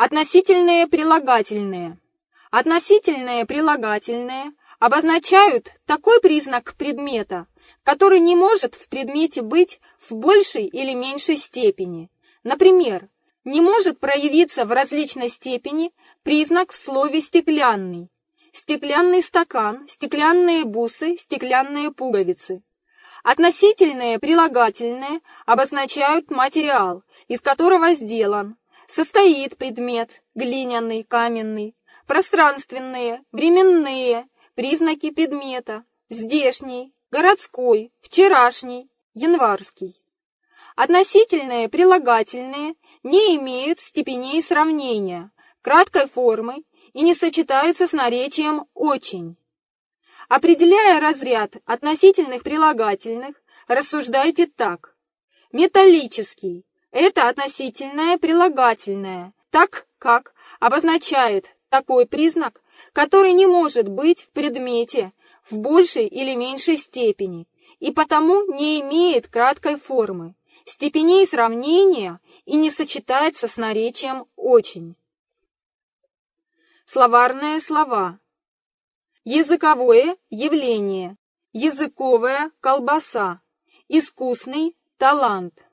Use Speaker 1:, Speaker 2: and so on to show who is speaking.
Speaker 1: Относительные прилагательные. Относительные прилагательные обозначают такой признак предмета, который не может в предмете быть в большей или меньшей степени. Например, не может проявиться в различной степени признак в слове «стеклянный». Стеклянный стакан, стеклянные бусы, стеклянные пуговицы. Относительные прилагательные обозначают материал, из которого сделан, состоит предмет, глиняный, каменный, пространственные, временные, признаки предмета, здешний, городской, вчерашний, январский. Относительные прилагательные не имеют степеней сравнения, краткой формы и не сочетаются с наречием «очень». Определяя разряд относительных прилагательных, рассуждайте так. Металлический – это относительное прилагательное, так как обозначает такой признак, который не может быть в предмете в большей или меньшей степени и потому не имеет краткой формы, степеней сравнения и не сочетается с наречием «очень». Словарные слова. Языковое явление, языковая колбаса, искусный талант.